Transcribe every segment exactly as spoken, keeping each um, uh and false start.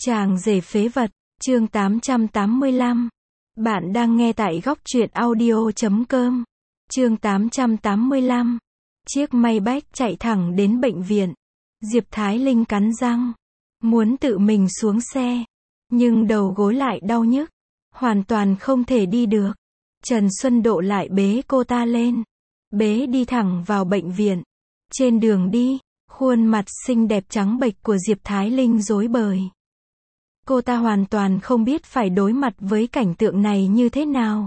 Chàng rể phế vật, chương tám trăm tám mươi lăm. Bạn đang nghe tại góc truyện audio chấm com. Chương tám trăm tám mươi lăm. Chiếc Maybach chạy thẳng đến bệnh viện. Diệp Thái Linh cắn răng, muốn tự mình xuống xe, nhưng đầu gối lại đau nhức, hoàn toàn không thể đi được. Trần Xuân Độ lại bế cô ta lên, bế đi thẳng vào bệnh viện. Trên đường đi, khuôn mặt xinh đẹp trắng bệch của Diệp Thái Linh rối bời. Cô ta hoàn toàn không biết phải đối mặt với cảnh tượng này như thế nào.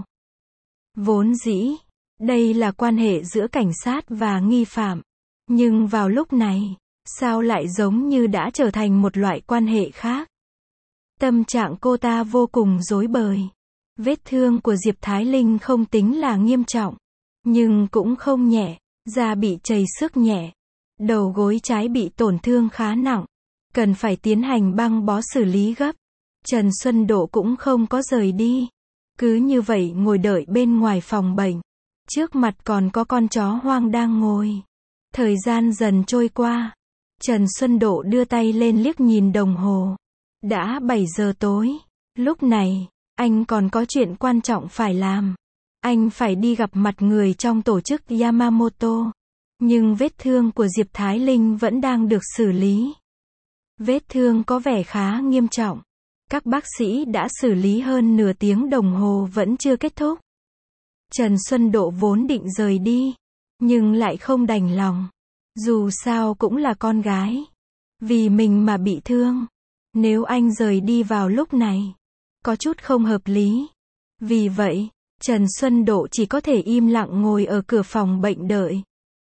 Vốn dĩ, đây là quan hệ giữa cảnh sát và nghi phạm. Nhưng vào lúc này, sao lại giống như đã trở thành một loại quan hệ khác. Tâm trạng cô ta vô cùng rối bời. Vết thương của Diệp Thái Linh không tính là nghiêm trọng, nhưng cũng không nhẹ. Da bị chảy xước nhẹ, đầu gối trái bị tổn thương khá nặng, cần phải tiến hành băng bó xử lý gấp. Trần Xuân Độ cũng không có rời đi, cứ như vậy ngồi đợi bên ngoài phòng bệnh. Trước mặt còn có con chó hoang đang ngồi. Thời gian dần trôi qua, Trần Xuân Độ đưa tay lên liếc nhìn đồng hồ. Đã bảy giờ tối, lúc này, anh còn có chuyện quan trọng phải làm. Anh phải đi gặp mặt người trong tổ chức Yamamoto. Nhưng vết thương của Diệp Thái Linh vẫn đang được xử lý. Vết thương có vẻ khá nghiêm trọng. Các bác sĩ đã xử lý hơn nửa tiếng đồng hồ vẫn chưa kết thúc. Trần Xuân Độ vốn định rời đi, nhưng lại không đành lòng. Dù sao cũng là con gái. Vì mình mà bị thương. Nếu anh rời đi vào lúc này, có chút không hợp lý. Vì vậy, Trần Xuân Độ chỉ có thể im lặng ngồi ở cửa phòng bệnh đợi.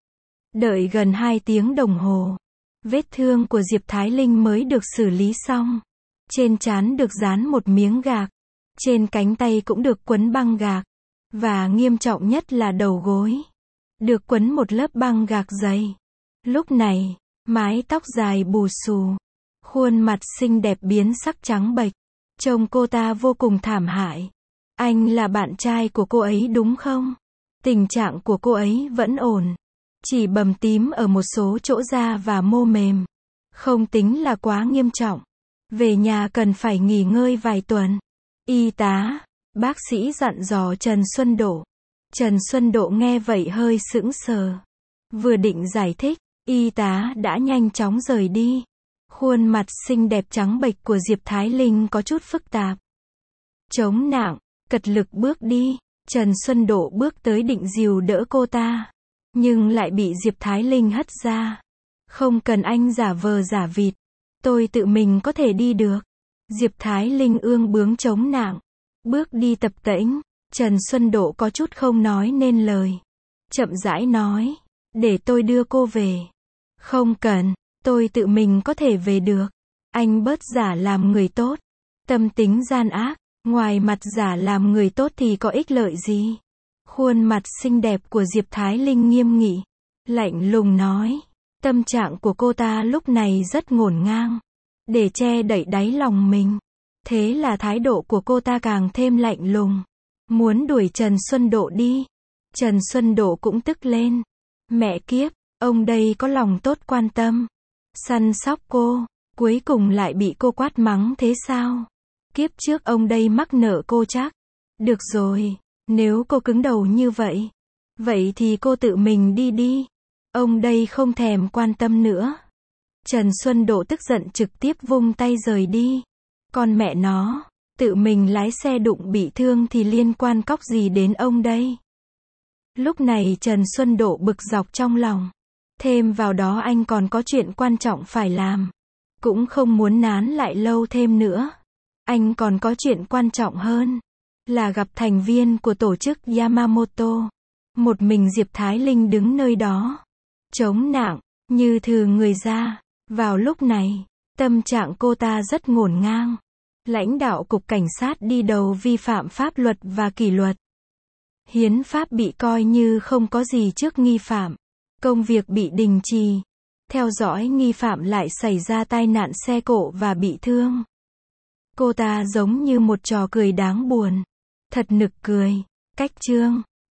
Đợi gần hai tiếng đồng hồ, vết thương của Diệp Thái Linh mới được xử lý xong. Trên trán được dán một miếng gạc, trên cánh tay cũng được quấn băng gạc, và nghiêm trọng nhất là đầu gối, được quấn một lớp băng gạc dày. Lúc này, mái tóc dài bù xù, khuôn mặt xinh đẹp biến sắc trắng bệch, trông cô ta vô cùng thảm hại. Anh là bạn trai của cô ấy đúng không? Tình trạng của cô ấy vẫn ổn, chỉ bầm tím ở một số chỗ da và mô mềm, không tính là quá nghiêm trọng. Về nhà cần phải nghỉ ngơi vài tuần. Y tá, bác sĩ dặn dò Trần Xuân Độ. Trần Xuân Độ nghe vậy hơi sững sờ. Vừa định giải thích, y tá đã nhanh chóng rời đi. Khuôn mặt xinh đẹp trắng bệch của Diệp Thái Linh có chút phức tạp. Chống nạng, cật lực bước đi. Trần Xuân Độ bước tới định dìu đỡ cô ta, nhưng lại bị Diệp Thái Linh hất ra. Không cần anh giả vờ giả vịt, tôi tự mình có thể đi được. Diệp Thái Linh ương bướng chống nạng, bước đi tập tễnh. Trần Xuân Độ có chút không nói nên lời, chậm rãi nói, để tôi đưa cô về. Không cần, tôi tự mình có thể về được. Anh bớt giả làm người tốt, tâm tính gian ác, ngoài mặt giả làm người tốt thì có ích lợi gì. Khuôn mặt xinh đẹp của Diệp Thái Linh nghiêm nghị, lạnh lùng nói. Tâm trạng của cô ta lúc này rất ngổn ngang, để che đậy đáy lòng mình. Thế là thái độ của cô ta càng thêm lạnh lùng, muốn đuổi Trần Xuân Độ đi. Trần Xuân Độ cũng tức lên. Mẹ kiếp, ông đây có lòng tốt quan tâm, săn sóc cô, cuối cùng lại bị cô quát mắng thế sao? Kiếp trước ông đây mắc nợ cô chắc. Được rồi, nếu cô cứng đầu như vậy, vậy thì cô tự mình đi đi. Ông đây không thèm quan tâm nữa. Trần Xuân Độ tức giận trực tiếp vung tay rời đi. Con mẹ nó, tự mình lái xe đụng bị thương thì liên quan cóc gì đến ông đây? Lúc này Trần Xuân Độ bực dọc trong lòng. Thêm vào đó anh còn có chuyện quan trọng phải làm. Cũng không muốn nán lại lâu thêm nữa. Anh còn có chuyện quan trọng hơn, là gặp thành viên của tổ chức Yamamoto. Một mình Diệp Thái Linh đứng nơi đó, chống nạng, như thừ người ra. Vào lúc này, tâm trạng cô ta rất ngổn ngang. Lãnh đạo cục cảnh sát đi đầu vi phạm pháp luật và kỷ luật. Hiến pháp bị coi như không có gì trước nghi phạm. Công việc bị đình trì. Theo dõi nghi phạm lại xảy ra tai nạn xe cộ và bị thương. Cô ta giống như một trò cười đáng buồn. Thật nực cười. Cách chương